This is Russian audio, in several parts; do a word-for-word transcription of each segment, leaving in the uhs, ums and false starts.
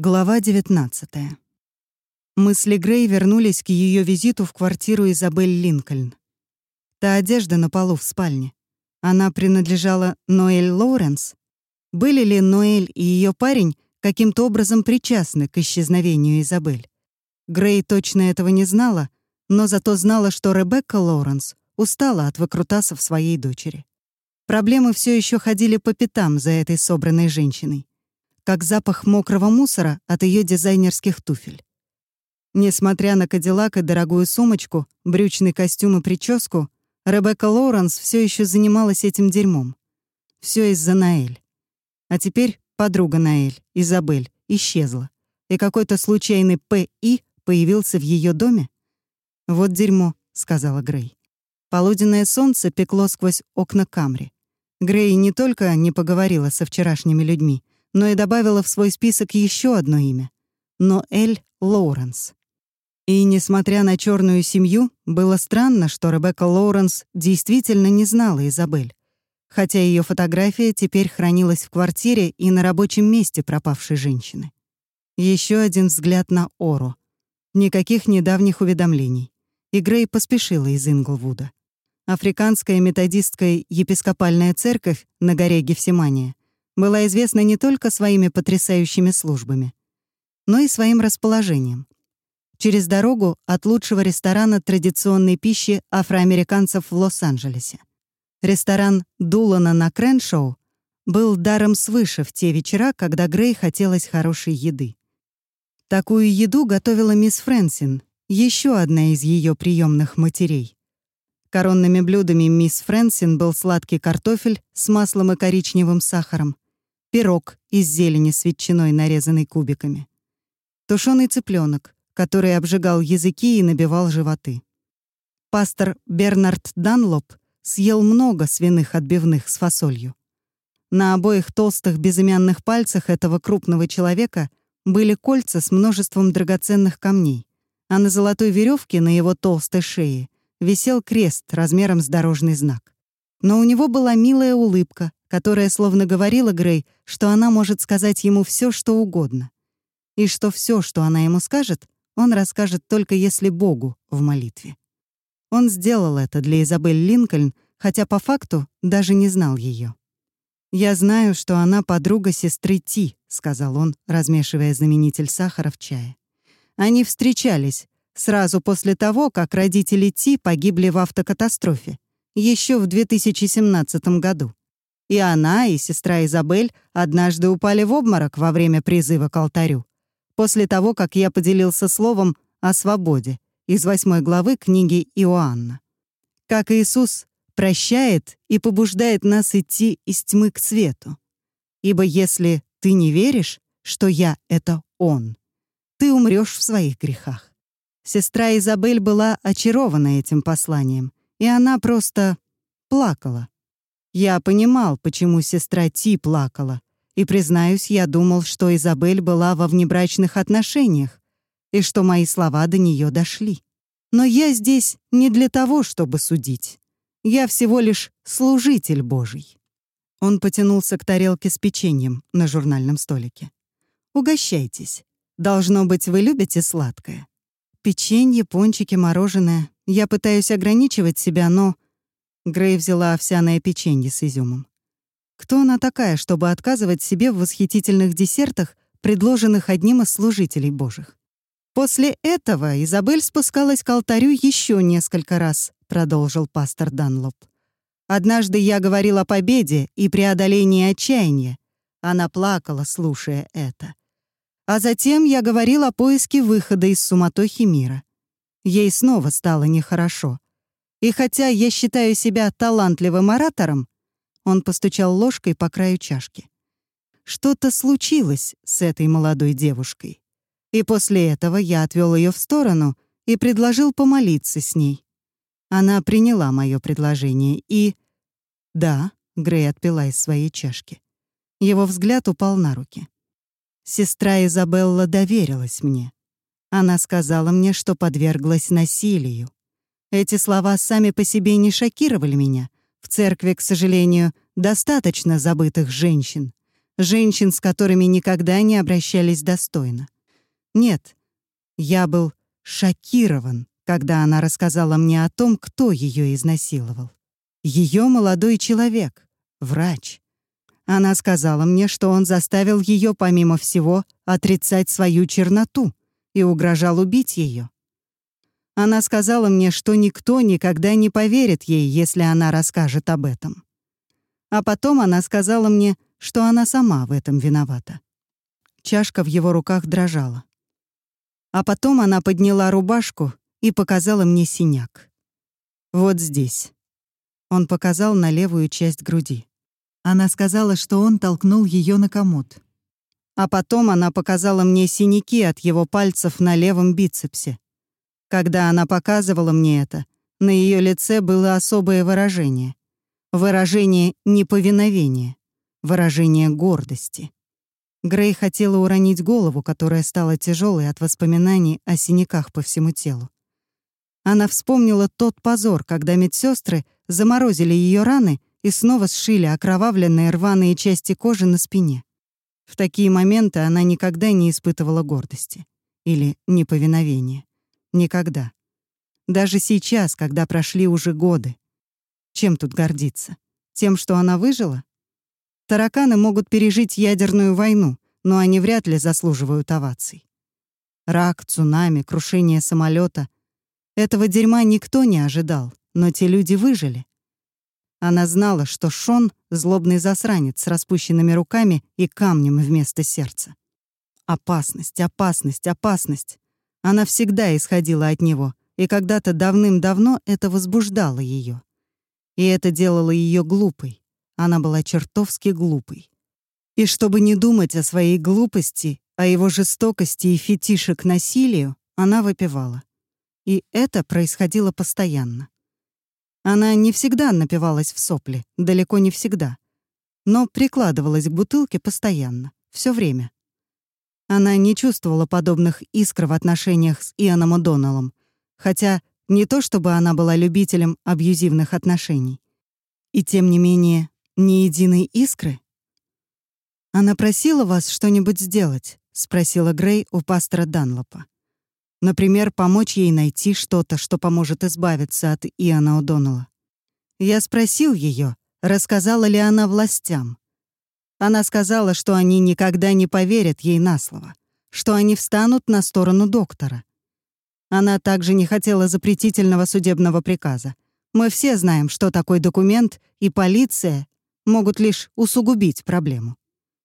Глава девятнадцатая. Мысли Грей вернулись к ее визиту в квартиру Изабель Линкольн. Та одежда на полу в спальне. Она принадлежала Ноэль Лоуренс. Были ли Ноэль и ее парень каким-то образом причастны к исчезновению Изабель? Грей точно этого не знала, но зато знала, что Ребекка Лоуренс устала от выкрутасов своей дочери. Проблемы все еще ходили по пятам за этой собранной женщиной, как запах мокрого мусора от ее дизайнерских туфель. Несмотря на кадиллак и дорогую сумочку, брючный костюм и прическу, Ребекка Лоуренс все еще занималась этим дерьмом. Все из-за Ноэль. А теперь подруга Ноэль, Изабель, исчезла, и какой-то случайный П И появился в ее доме. «Вот дерьмо», — сказала Грей. Полуденное солнце пекло сквозь окна камры. Грей не только не поговорила со вчерашними людьми, но и добавила в свой список еще одно имя — Ноэль Лоуренс. И, несмотря на черную семью, было странно, что Ребекка Лоуренс действительно не знала Изабель, хотя ее фотография теперь хранилась в квартире и на рабочем месте пропавшей женщины. Еще один взгляд на Ору. Никаких недавних уведомлений. И Грей поспешила из Инглвуда. Африканская методистская епископальная церковь на горе Гефсимания была известна не только своими потрясающими службами, но и своим расположением. Через дорогу от лучшего ресторана традиционной пищи афроамериканцев в Лос-Анджелесе. Ресторан Дулана на Креншоу был даром свыше в те вечера, когда Грей хотелось хорошей еды. Такую еду готовила мисс Фрэнсин, еще одна из ее приемных матерей. Коронными блюдами мисс Фрэнсин был сладкий картофель с маслом и коричневым сахаром, пирог из зелени с ветчиной, нарезанной кубиками, тушеный цыпленок, который обжигал языки и набивал животы. Пастор Бернард Данлоп съел много свиных отбивных с фасолью. На обоих толстых безымянных пальцах этого крупного человека были кольца с множеством драгоценных камней, а на золотой веревке на его толстой шее висел крест размером с дорожный знак. Но у него была милая улыбка, которая словно говорила Грей, что она может сказать ему все, что угодно. И что все, что она ему скажет, он расскажет только если Богу в молитве. Он сделал это для Изабель Линкольн, хотя по факту даже не знал ее. «Я знаю, что она подруга сестры Ти», — сказал он, размешивая знаменитель сахара в чае. Они встречались сразу после того, как родители Ти погибли в автокатастрофе, еще в две тысячи семнадцатом году. И она, и сестра Изабель однажды упали в обморок во время призыва к алтарю, после того, как я поделился словом о свободе из восьмой главы книги Иоанна. Как Иисус прощает и побуждает нас идти из тьмы к свету. Ибо если ты не веришь, что я — это Он, ты умрешь в своих грехах. Сестра Изабель была очарована этим посланием, и она просто плакала. Я понимал, почему сестра Ти плакала, и, признаюсь, я думал, что Изабель была во внебрачных отношениях, и что мои слова до нее дошли. Но я здесь не для того, чтобы судить. Я всего лишь служитель Божий. Он потянулся к тарелке с печеньем на журнальном столике. «Угощайтесь. Должно быть, вы любите сладкое. Печенье, пончики, мороженое. Я пытаюсь ограничивать себя, но...» Грей взяла овсяное печенье с изюмом. Кто она такая, чтобы отказывать себе в восхитительных десертах, предложенных одним из служителей Божьих? «После этого Изабель спускалась к алтарю еще несколько раз», — продолжил пастор Данлоп. «Однажды я говорил о победе и преодолении отчаяния. Она плакала, слушая это. А затем я говорил о поиске выхода из суматохи мира. Ей снова стало нехорошо. И хотя я считаю себя талантливым оратором», он постучал ложкой по краю чашки, «что-то случилось с этой молодой девушкой. И после этого я отвел ее в сторону и предложил помолиться с ней. Она приняла мое предложение и...» «Да», — Грей отпила из своей чашки. Его взгляд упал на руки. «Сестра Изабелла доверилась мне. Она сказала мне, что подверглась насилию. Эти слова сами по себе не шокировали меня. В церкви, к сожалению, достаточно забытых женщин. женщин, с которыми никогда не обращались достойно. Нет, я был шокирован, когда она рассказала мне о том, кто ее изнасиловал. Ее молодой человек, врач. Она сказала мне, что он заставил ее, помимо всего, отрицать свою черноту и угрожал убить ее. Она сказала мне, что никто никогда не поверит ей, если она расскажет об этом. А потом она сказала мне, что она сама в этом виновата. Чашка в его руках дрожала. А потом она подняла рубашку и показала мне синяк. Вот здесь. Он показал на левую часть груди. Она сказала, что он толкнул ее на комод. А потом она показала мне синяки от его пальцев на левом бицепсе. Когда она показывала мне это, на ее лице было особое выражение. Выражение неповиновения. Выражение гордости. Грей хотела уронить голову, которая стала тяжелой от воспоминаний о синяках по всему телу. Она вспомнила тот позор, когда медсестры заморозили ее раны и снова сшили окровавленные рваные части кожи на спине. В такие моменты она никогда не испытывала гордости. Или неповиновения. Никогда. Даже сейчас, когда прошли уже годы. Чем тут гордиться? Тем, что она выжила? Тараканы могут пережить ядерную войну, но они вряд ли заслуживают оваций. Рак, цунами, крушение самолета. Этого дерьма никто не ожидал, но те люди выжили. Она знала, что Шон — злобный засранец с распущенными руками и камнем вместо сердца. Опасность, опасность, опасность. Она всегда исходила от него, и когда-то давным-давно это возбуждало ее. И это делало ее глупой. Она была чертовски глупой. И чтобы не думать о своей глупости, о его жестокости и фетише к насилию, она выпивала. И это происходило постоянно. Она не всегда напивалась в сопли, далеко не всегда. Но прикладывалась к бутылке постоянно, все время. Она не чувствовала подобных искр в отношениях с Ианом О'Доннеллом, хотя не то чтобы она была любителем абьюзивных отношений. И тем не менее, ни единой искры. «Она просила вас что-нибудь сделать?» — спросила Грей у пастора Данлопа. Например, помочь ей найти что-то, что поможет избавиться от Иана О'Доннелла. Я спросил ее, рассказала ли она властям. Она сказала, что они никогда не поверят ей на слово, что они встанут на сторону доктора. Она также не хотела запретительного судебного приказа. Мы все знаем, что такой документ и полиция могут лишь усугубить проблему.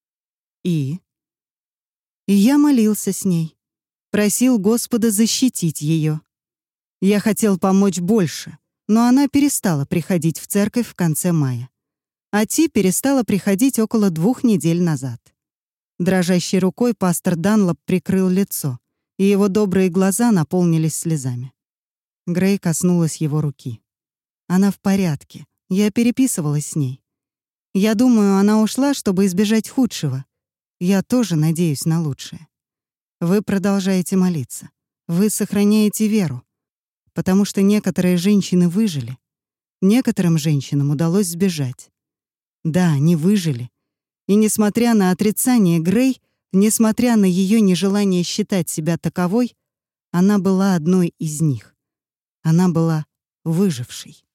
И? И я молился с ней. Просил Господа защитить ее. Я хотел помочь больше, но она перестала приходить в церковь в конце мая. А Ти перестала приходить около двух недель назад. Дрожащей рукой пастор Данлоп прикрыл лицо, и его добрые глаза наполнились слезами. Грей коснулась его руки. Она в порядке. Я переписывалась с ней. Я думаю, она ушла, чтобы избежать худшего. Я тоже надеюсь на лучшее. Вы продолжаете молиться. Вы сохраняете веру. Потому что некоторые женщины выжили. Некоторым женщинам удалось сбежать. Да, они выжили. И несмотря на отрицание Грей, несмотря на ее нежелание считать себя таковой, она была одной из них. Она была выжившей.